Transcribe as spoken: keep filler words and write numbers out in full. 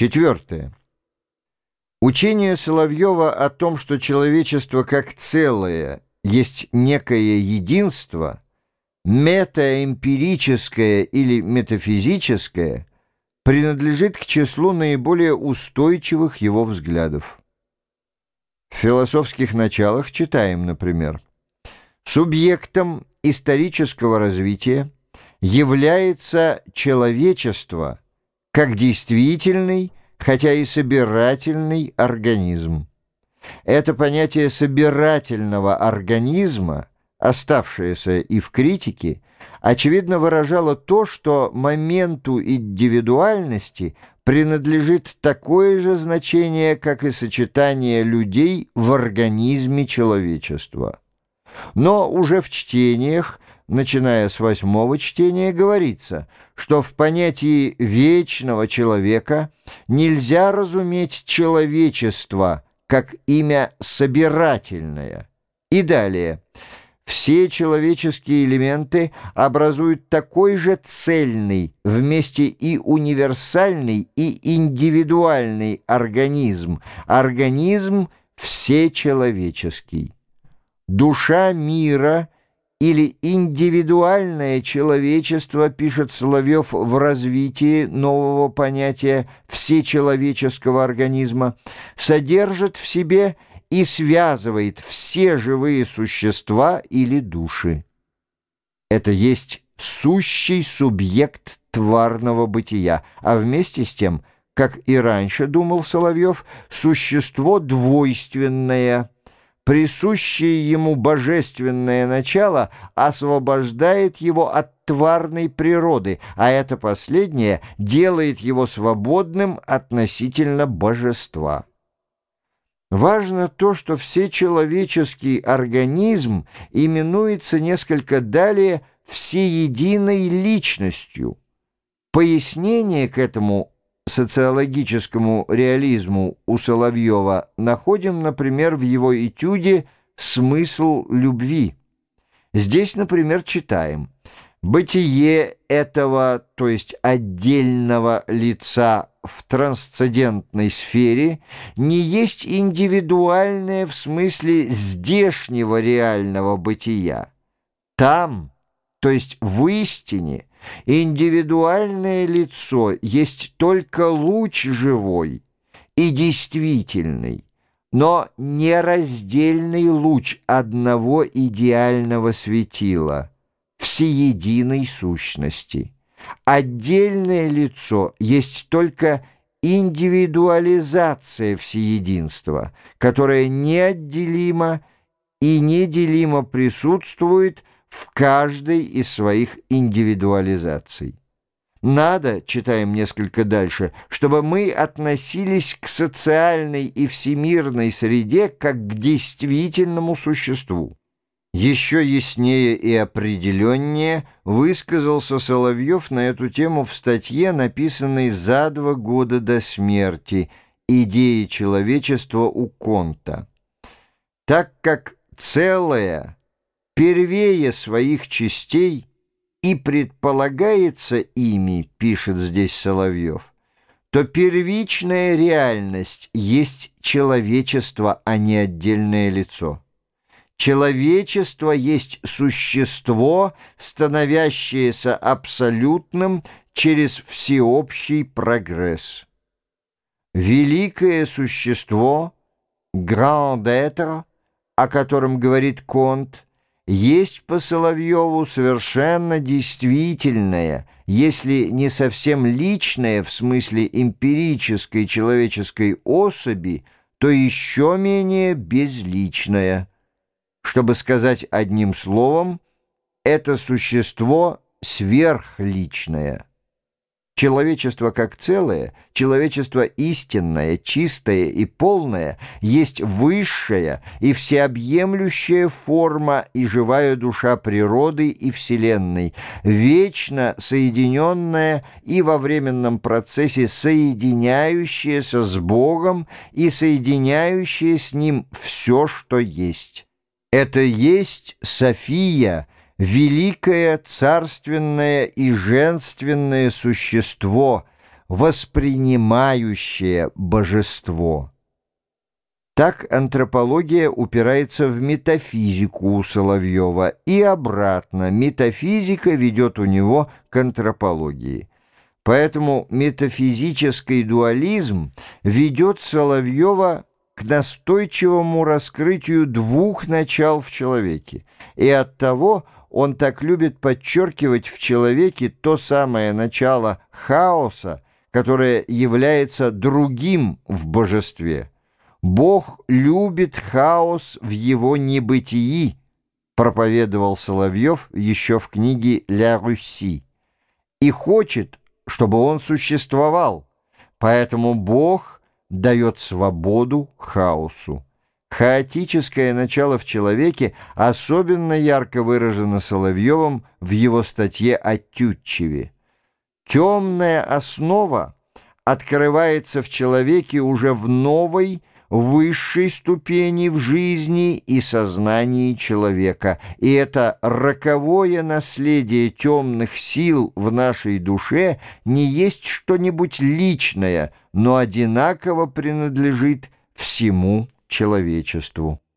Четвертое. Учение Соловьева о том, что человечество как целое есть некое единство, метаэмпирическое или метафизическое, принадлежит к числу наиболее устойчивых его взглядов. В философских началах читаем, например, «Субъектом исторического развития является человечество как действительный, хотя и собирательный организм. Это понятие собирательного организма, оставшееся и в критике, очевидно выражало то, что моменту индивидуальности принадлежит такое же значение, как и сочетание людей в организме человечества. Но уже в чтениях, начиная с восьмого чтения, говорится, что в понятии вечного человека нельзя разуметь человечество как имя собирательное. И далее. Все человеческие элементы образуют такой же цельный, вместе и универсальный, и индивидуальный организм, организм всечеловеческий. Душа мира или индивидуальное человечество, пишет Соловьев в развитии нового понятия всечеловеческого организма, содержит в себе и связывает все живые существа или души. Это есть сущий субъект тварного бытия, а вместе с тем, как и раньше думал Соловьев, существо двойственное. Присущее ему божественное начало освобождает его от тварной природы, а это последнее делает его свободным относительно божества. Важно то, что всечеловеческий организм именуется несколько далее всеединой личностью. Пояснение к этому социологическому реализму у Соловьева находим, например, в его этюде «Смысл любви». Здесь, например, читаем: «Бытие этого, то есть отдельного лица в трансцендентной сфере, не есть индивидуальное в смысле здешнего реального бытия. Там, то есть в истине, индивидуальное лицо есть только луч живой и действительный, но нераздельный луч одного идеального светила, всеединой сущности. Отдельное лицо есть только индивидуализация всеединства, которая неотделимо и неделимо присутствует в каждой из своих индивидуализаций. Надо, читаем несколько дальше, чтобы мы относились к социальной и всемирной среде как к действительному существу». Еще яснее и определеннее высказался Соловьев на эту тему в статье, написанной за два года до смерти «Идеи человечества у Конта». Так как целое первее своих частей и предполагается ими, пишет здесь Соловьев, то первичная реальность есть человечество, а не отдельное лицо. Человечество есть существо, становящееся абсолютным через всеобщий прогресс. Великое существо, grand être, о котором говорит Конт, есть по Соловьеву совершенно действительное, если не совсем личное в смысле эмпирической человеческой особи, то еще менее безличное. Чтобы сказать одним словом, это существо сверхличное. Человечество как целое, человечество истинное, чистое и полное, есть высшая и всеобъемлющая форма и живая душа природы и Вселенной, вечно соединенная и во временном процессе соединяющаяся с Богом и соединяющая с Ним все, что есть. Это есть София, великое царственное и женственное существо, воспринимающее божество. Так антропология упирается в метафизику у Соловьева, и обратно метафизика ведет у него к антропологии. Поэтому метафизический дуализм ведет Соловьева к настойчивому раскрытию двух начал в человеке, и оттого он так любит подчеркивать в человеке то самое начало хаоса, которое является другим в божестве. «Бог любит хаос в его небытии», проповедовал Соловьев еще в книге «Ля Руси», и хочет, чтобы он существовал, поэтому Бог дает свободу хаосу. Хаотическое начало в человеке особенно ярко выражено Соловьевым в его статье о Тютчеве. Темная основа открывается в человеке уже в новой, высшей ступени в жизни и сознании человека, и это роковое наследие темных сил в нашей душе не есть что-нибудь личное, но одинаково принадлежит всему человечеству.